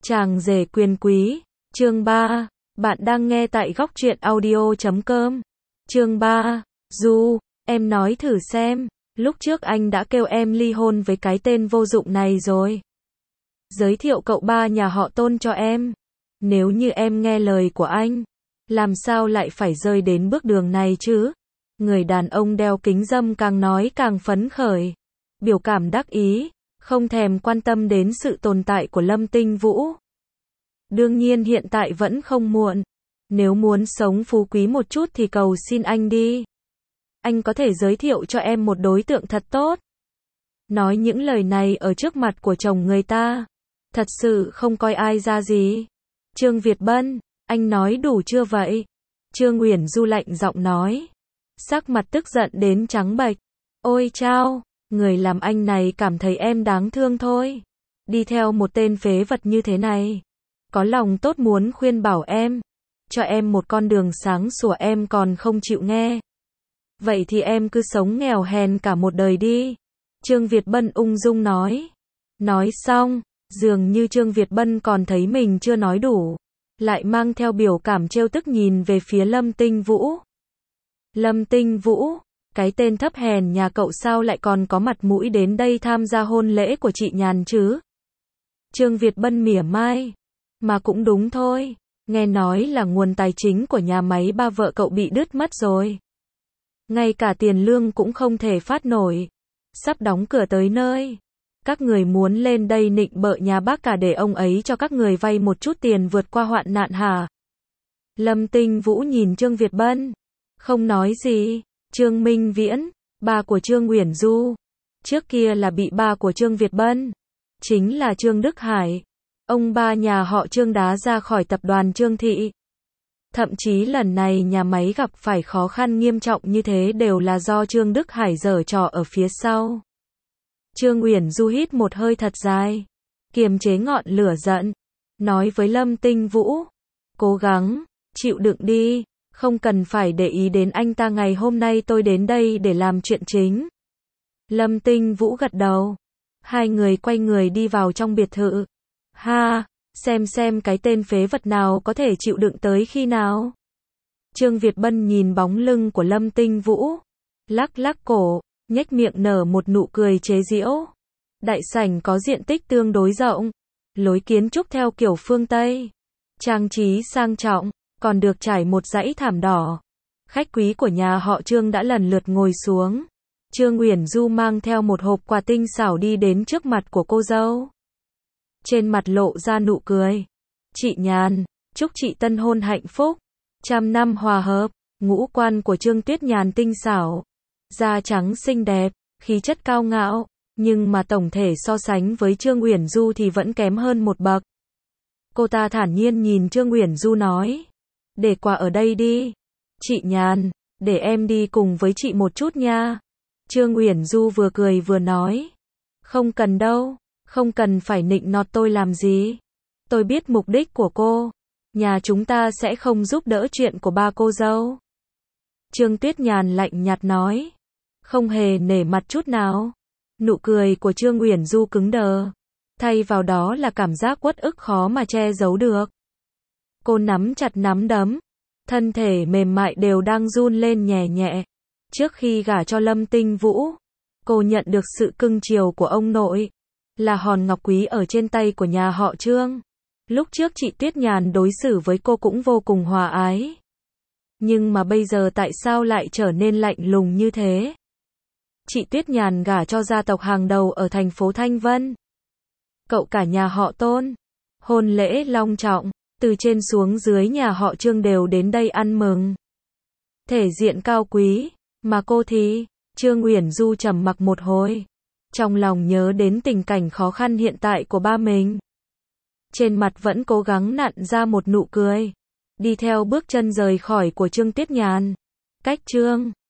Chàng rể quyền quý, chương 3, bạn đang nghe tại góc truyện audio.com. Chương 3, Du, em nói thử xem, lúc trước anh đã kêu em ly hôn với cái tên vô dụng này rồi. Giới thiệu cậu ba nhà họ Tôn cho em. Nếu như em nghe lời của anh, làm sao lại phải rơi đến bước đường này chứ? Người đàn ông đeo kính râm càng nói càng phấn khởi, biểu cảm đắc ý, không thèm quan tâm đến sự tồn tại của Lâm Tinh Vũ. Đương nhiên hiện tại vẫn không muộn. Nếu muốn sống phú quý một chút thì cầu xin anh đi. Anh có thể giới thiệu cho em một đối tượng thật tốt. Nói những lời này ở trước mặt của chồng người ta, thật sự không coi ai ra gì. Trương Việt Bân, anh nói đủ chưa vậy? Trương Uyển Du lạnh giọng nói, sắc mặt tức giận đến trắng bệch. Ôi chao, người làm anh này cảm thấy em đáng thương thôi. Đi theo một tên phế vật như thế này, có lòng tốt muốn khuyên bảo em, cho em một con đường sáng sủa em còn không chịu nghe. Vậy thì em cứ sống nghèo hèn cả một đời đi. Trương Việt Bân ung dung nói. Nói xong, dường như Trương Việt Bân còn thấy mình chưa nói đủ, lại mang theo biểu cảm trêu tức nhìn về phía Lâm Tinh Vũ. Lâm Tinh Vũ, cái tên thấp hèn nhà cậu sao lại còn có mặt mũi đến đây tham gia hôn lễ của chị Nhàn chứ? Trương Việt Bân mỉa mai. Mà cũng đúng thôi, nghe nói là nguồn tài chính của nhà máy ba vợ cậu bị đứt mất rồi. Ngay cả tiền lương cũng không thể phát nổi, sắp đóng cửa tới nơi. Các người muốn lên đây nịnh bợ nhà bác cả để ông ấy cho các người vay một chút tiền vượt qua hoạn nạn hả? Lâm Tinh Vũ nhìn Trương Việt Bân, không nói gì. Trương Minh Viễn, ba của Trương Uyển Du, trước kia là bị ba của Trương Việt Bân, chính là Trương Đức Hải. Ông ba nhà họ Trương đá ra khỏi tập đoàn Trương Thị. Thậm chí lần này nhà máy gặp phải khó khăn nghiêm trọng như thế đều là do Trương Đức Hải giở trò ở phía sau. Trương Uyển Du hít một hơi thật dài, kiềm chế ngọn lửa giận, nói với Lâm Tinh Vũ, cố gắng, chịu đựng đi, không cần phải để ý đến anh ta, ngày hôm nay tôi đến đây để làm chuyện chính. Lâm Tinh Vũ gật đầu, hai người quay người đi vào trong biệt thự. Ha, xem cái tên phế vật nào có thể chịu đựng tới khi nào. Trương Việt Bân nhìn bóng lưng của Lâm Tinh Vũ, lắc lắc cổ, nhếch miệng nở một nụ cười chế giễu. Đại sảnh có diện tích tương đối rộng, lối kiến trúc theo kiểu phương Tây, trang trí sang trọng, còn được trải một dãy thảm đỏ. Khách quý của nhà họ Trương đã lần lượt ngồi xuống. Trương Uyển Du mang theo một hộp quà tinh xảo đi đến trước mặt của cô dâu. Trên mặt lộ ra nụ cười. Chị Nhàn, chúc chị tân hôn hạnh phúc, trăm năm hòa hợp. Ngũ quan của Trương Tuyết Nhàn tinh xảo, da trắng xinh đẹp, khí chất cao ngạo, nhưng mà tổng thể so sánh với Trương Uyển Du thì vẫn kém hơn một bậc. Cô ta thản nhiên nhìn Trương Uyển Du nói, để quà ở đây đi. Chị Nhàn, để em đi cùng với chị một chút nha. Trương Uyển Du vừa cười vừa nói, không cần đâu, không cần phải nịnh nọt tôi làm gì. Tôi biết mục đích của cô, nhà chúng ta sẽ không giúp đỡ chuyện của ba cô dâu. Trương Tuyết Nhàn lạnh nhạt nói, không hề nể mặt chút nào. Nụ cười của Trương Uyển Du cứng đờ, thay vào đó là cảm giác uất ức khó mà che giấu được. Cô nắm chặt nắm đấm, thân thể mềm mại đều đang run lên nhẹ nhẹ. Trước khi gả cho Lâm Tinh Vũ, cô nhận được sự cưng chiều của ông nội, là hòn ngọc quý ở trên tay của nhà họ Trương. Lúc trước chị Tuyết Nhàn đối xử với cô cũng vô cùng hòa ái. Nhưng mà bây giờ tại sao lại trở nên lạnh lùng như thế? Chị Tuyết Nhàn gả cho gia tộc hàng đầu ở thành phố Thanh Vân. Cậu cả nhà họ Tôn, hôn lễ long trọng, từ trên xuống dưới nhà họ Trương đều đến đây ăn mừng. Thể diện cao quý, mà cô thì, Trương Uyển Du trầm mặc một hồi, trong lòng nhớ đến tình cảnh khó khăn hiện tại của ba mình. Trên mặt vẫn cố gắng nặn ra một nụ cười, đi theo bước chân rời khỏi của Trương Tuyết Nhàn. Cách Trương